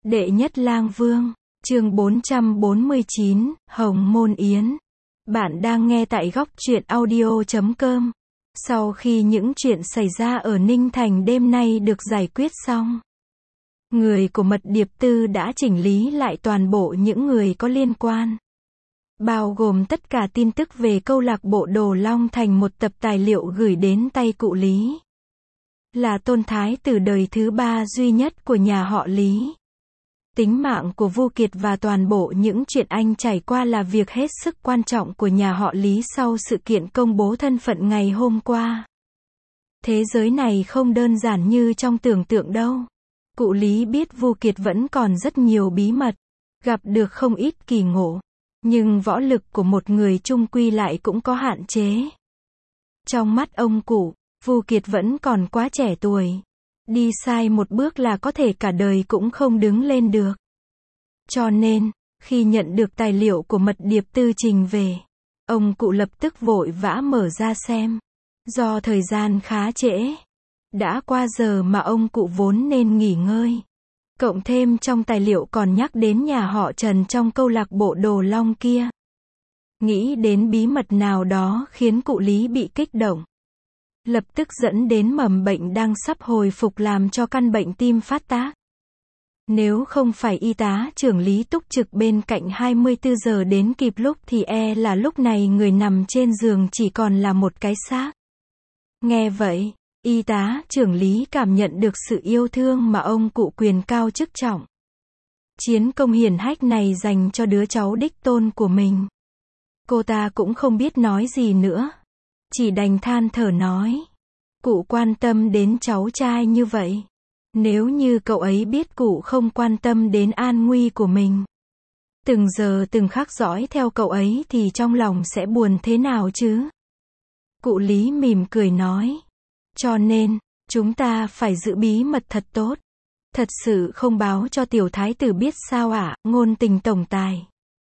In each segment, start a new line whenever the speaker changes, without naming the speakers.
Đệ nhất lang vương, chương 449, Hồng Môn Yến. Bạn đang nghe tại góc truyện audio.com. Sau khi những chuyện xảy ra ở Ninh Thành đêm nay được giải quyết xong, người của Mật Điệp Tư đã chỉnh lý lại toàn bộ những người có liên quan, bao gồm tất cả tin tức về câu lạc bộ Đồ Long thành một tập tài liệu gửi đến tay cụ Lý, là tôn thái tử đời thứ 3 duy nhất của nhà họ Lý. Tính mạng của Vu Kiệt và toàn bộ những chuyện anh trải qua là việc hết sức quan trọng của nhà họ Lý sau sự kiện công bố thân phận ngày hôm qua. Thế giới này không đơn giản như trong tưởng tượng đâu. Cụ Lý biết Vu Kiệt vẫn còn rất nhiều bí mật, gặp được không ít kỳ ngộ, nhưng võ lực của một người chung quy lại cũng có hạn chế. Trong mắt ông cụ, Vu Kiệt vẫn còn quá trẻ tuổi. Đi sai một bước là có thể cả đời cũng không đứng lên được. Cho nên, khi nhận được tài liệu của Mật Điệp Tư trình về, ông cụ lập tức vội vã mở ra xem. Do thời gian khá trễ, đã qua giờ mà ông cụ vốn nên nghỉ ngơi. Cộng thêm trong tài liệu còn nhắc đến nhà họ Trần trong câu lạc bộ Đồ Long kia. Nghĩ đến bí mật nào đó khiến cụ Lý bị kích động. Lập tức dẫn đến mầm bệnh đang sắp hồi phục làm cho căn bệnh tim phát tác. Nếu không phải y tá trưởng Lý túc trực bên cạnh 24 giờ đến kịp lúc thì là lúc này người nằm trên giường chỉ còn là một cái xác. Nghe vậy, y tá trưởng Lý cảm nhận được sự yêu thương mà ông cụ quyền cao chức trọng. Chiến công hiển hách này dành cho đứa cháu đích tôn của mình. Cô ta cũng không biết nói gì nữa. Chỉ đành than thở nói. Cụ quan tâm đến cháu trai như vậy. Nếu như cậu ấy biết cụ không quan tâm đến an nguy của mình, từng giờ từng khắc dõi theo cậu ấy thì trong lòng sẽ buồn thế nào chứ? Cụ Lý mỉm cười nói. Cho nên, chúng ta phải giữ bí mật thật tốt. Thật sự không báo cho tiểu thái tử biết sao ạ, ngôn tình tổng tài.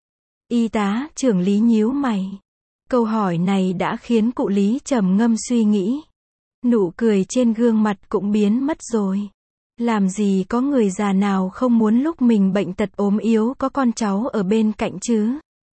Y tá trưởng Lý nhíu mày. Câu hỏi này đã khiến cụ Lý trầm ngâm suy nghĩ. Nụ cười trên gương mặt cũng biến mất rồi. Làm gì có người già nào không muốn lúc mình bệnh tật ốm yếu có con cháu ở bên cạnh chứ?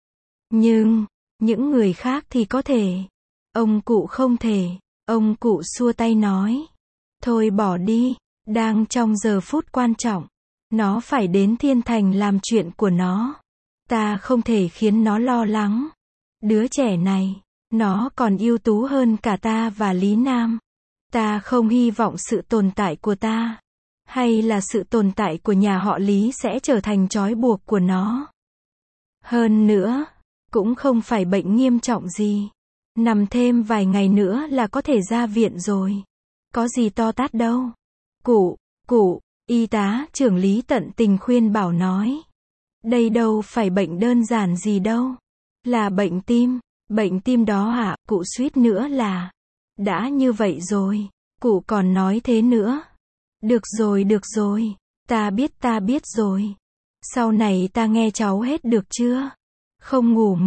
Nhưng, những người khác thì có thể. Ông cụ không thể. Ông cụ xua tay nói. Thôi bỏ đi, đang trong giờ phút quan trọng. Nó phải đến Thiên Thành làm chuyện của nó. Ta không thể khiến nó lo lắng. Đứa trẻ này, nó còn ưu tú hơn cả ta và Lý Nam. Ta không hy vọng sự tồn tại của ta, hay là sự tồn tại của nhà họ Lý sẽ trở thành trói buộc của nó. Hơn nữa, cũng không phải bệnh nghiêm trọng gì. Nằm thêm vài ngày nữa là có thể ra viện rồi. Có gì to tát đâu. Cụ, y tá trưởng Lý tận tình khuyên bảo nói. Đây đâu phải bệnh đơn giản gì đâu. Là bệnh tim. Bệnh tim đó hả, cụ suýt nữa là. Đã như vậy rồi, cụ còn nói thế nữa. Được rồi, ta biết rồi. Sau này ta nghe cháu hết được chưa? Không ngủ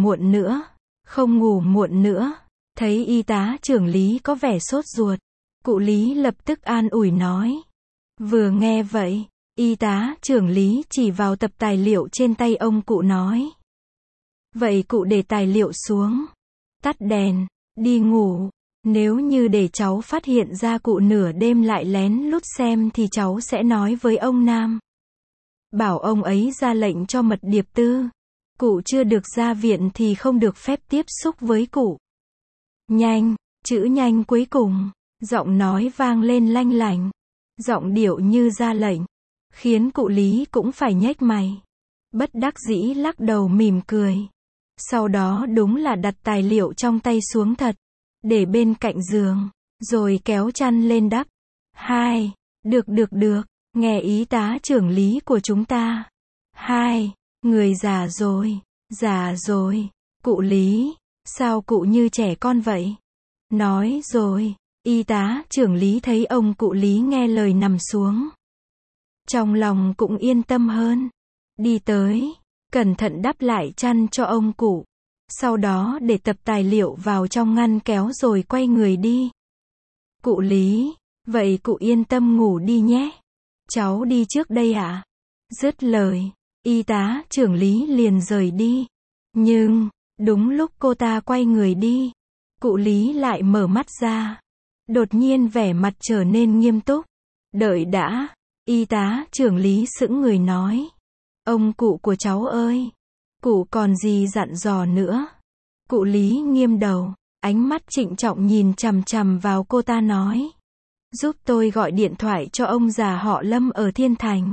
muộn nữa. Thấy y tá trưởng Lý có vẻ sốt ruột, cụ Lý lập tức an ủi nói. Vừa nghe vậy, y tá trưởng Lý chỉ vào tập tài liệu trên tay ông cụ nói. Vậy cụ để tài liệu xuống, tắt đèn, đi ngủ. Nếu như để cháu phát hiện ra cụ nửa đêm lại lén lút xem thì cháu sẽ nói với ông Nam. Bảo ông ấy ra lệnh cho Mật Điệp Tư. Cụ chưa được ra viện thì không được phép tiếp xúc với cụ. Nhanh, chữ nhanh cuối cùng, giọng nói vang lên lanh lảnh. Giọng điệu như ra lệnh, khiến cụ Lý cũng phải nhếch mày. Bất đắc dĩ lắc đầu mỉm cười. Sau đó đúng là đặt tài liệu trong tay xuống thật, để bên cạnh giường, rồi kéo chăn lên đắp. Được, nghe ý tá trưởng Lý của chúng ta. Người già rồi, cụ Lý, sao cụ như trẻ con vậy? Nói rồi, y tá trưởng Lý thấy ông cụ Lý nghe lời nằm xuống. Trong lòng cũng yên tâm hơn. Đi tới, cẩn thận đắp lại chăn cho ông cụ. Sau đó để tập tài liệu vào trong ngăn kéo rồi quay người đi. Cụ Lý, vậy cụ yên tâm ngủ đi nhé. Cháu đi trước đây ạ. Dứt lời, y tá trưởng Lý liền rời đi. Nhưng, đúng lúc cô ta quay người đi, cụ Lý lại mở mắt ra. Đột nhiên vẻ mặt trở nên nghiêm túc. Đợi đã, y tá trưởng Lý sững người nói. Ông cụ của cháu ơi, cụ còn gì dặn dò nữa? Cụ Lý nghiêm đầu, ánh mắt trịnh trọng nhìn chằm chằm vào cô ta nói. Giúp tôi gọi điện thoại cho ông già họ Lâm ở Thiên Thành.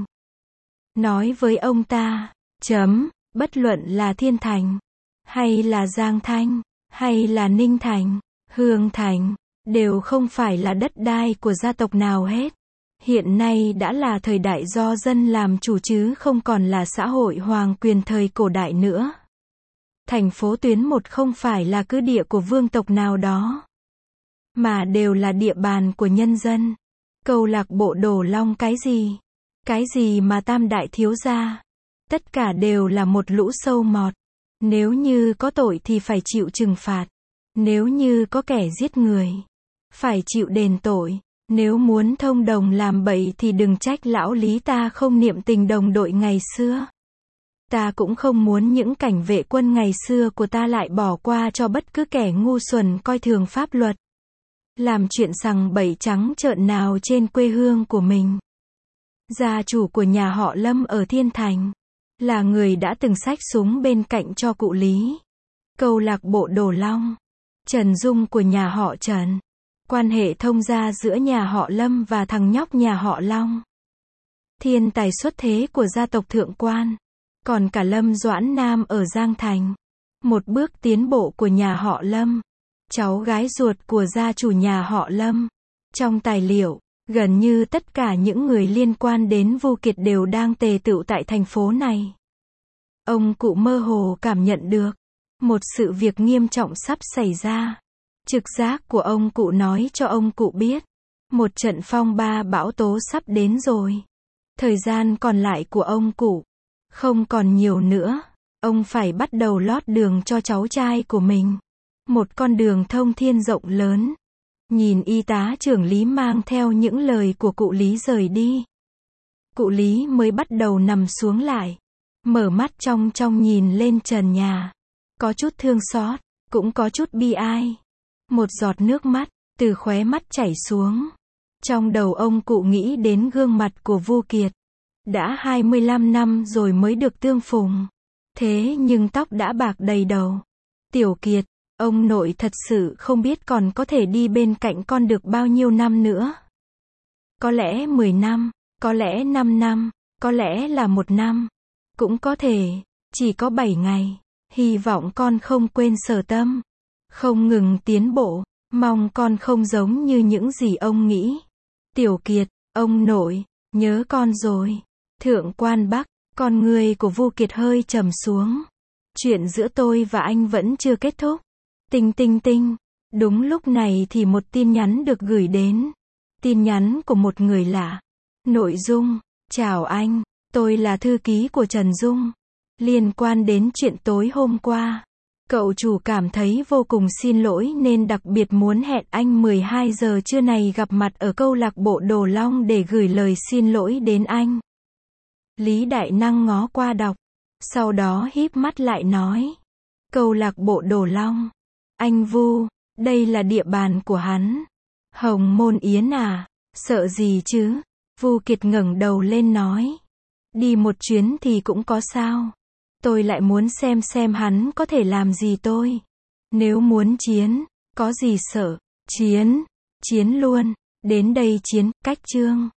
Nói với ông ta, bất luận là Thiên Thành, hay là Giang Thanh, hay là Ninh Thành, Hương Thành, đều không phải là đất đai của gia tộc nào hết. Hiện nay đã là thời đại do dân làm chủ chứ không còn là xã hội hoàng quyền thời cổ đại nữa. Thành phố Tuyến 1 không phải là cứ địa của vương tộc nào đó, mà đều là địa bàn của nhân dân. Câu lạc bộ Đồ Long cái gì mà tam đại thiếu gia, tất cả đều là một lũ sâu mọt. Nếu như có tội thì phải chịu trừng phạt. Nếu như có kẻ giết người, phải chịu đền tội. Nếu muốn thông đồng làm bậy thì đừng trách lão Lý ta không niệm tình đồng đội ngày xưa. Ta cũng không muốn những cảnh vệ quân ngày xưa của ta lại bỏ qua cho bất cứ kẻ ngu xuẩn coi thường pháp luật, làm chuyện sằng bậy trắng trợn nào trên quê hương của mình. Gia chủ của nhà họ Lâm ở Thiên Thành, là người đã từng xách súng bên cạnh cho cụ Lý. Câu lạc bộ Đồ Long, Trần Dung của nhà họ Trần. Quan hệ thông gia giữa nhà họ Lâm và thằng nhóc nhà họ Long. Thiên tài xuất thế của gia tộc Thượng Quan. Còn cả Lâm Doãn Nam ở Giang Thành. Một bước tiến bộ của nhà họ Lâm. Cháu gái ruột của gia chủ nhà họ Lâm. Trong tài liệu, gần như tất cả những người liên quan đến Vu Kiệt đều đang tề tựu tại thành phố này. Ông cụ mơ hồ cảm nhận được một sự việc nghiêm trọng sắp xảy ra. Trực giác của ông cụ nói cho ông cụ biết, một trận phong ba bão tố sắp đến rồi. Thời gian còn lại của ông cụ không còn nhiều nữa. Ông phải bắt đầu lót đường cho cháu trai của mình. Một con đường thông thiên rộng lớn. Nhìn y tá trưởng Lý mang theo những lời của cụ Lý rời đi, cụ Lý mới bắt đầu nằm xuống lại. Mở mắt trong nhìn lên trần nhà. Có chút thương xót, cũng có chút bi ai. Một giọt nước mắt từ khóe mắt chảy xuống. Trong đầu ông cụ nghĩ đến gương mặt của Vu Kiệt. Đã 25 năm rồi mới được tương phùng. Thế nhưng tóc đã bạc đầy đầu. Tiểu Kiệt, ông nội thật sự không biết còn có thể đi bên cạnh con được bao nhiêu năm nữa. Có lẽ 10 năm, có lẽ 5 năm, có lẽ là 1 năm. Cũng có thể, chỉ có 7 ngày. Hy vọng con không quên Sở Tâm. Không ngừng tiến bộ, mong con không giống như những gì ông nghĩ. Tiểu Kiệt, ông nội, nhớ con rồi. Thượng Quan Bắc, con người của Vu Kiệt hơi trầm xuống. Chuyện giữa tôi và anh vẫn chưa kết thúc. Tinh tinh tinh. Đúng lúc này thì một tin nhắn được gửi đến. Tin nhắn của một người lạ. Nội dung: chào anh, tôi là thư ký của Trần Dung. Liên quan đến chuyện tối hôm qua, cậu chủ cảm thấy vô cùng xin lỗi nên đặc biệt muốn hẹn anh 12 giờ trưa này gặp mặt ở câu lạc bộ Đồ Long để gửi lời xin lỗi đến anh. Lý Đại Năng ngó qua đọc, sau đó híp mắt lại nói. Câu lạc bộ Đồ Long. Anh Vu, đây là địa bàn của hắn. Hồng Môn Yến à, sợ gì chứ? Vu Kiệt ngẩng đầu lên nói. Đi một chuyến thì cũng có sao. Tôi lại muốn xem hắn có thể làm gì tôi. Nếu muốn chiến, có gì sợ. Chiến luôn. Đến đây chiến, cách chương.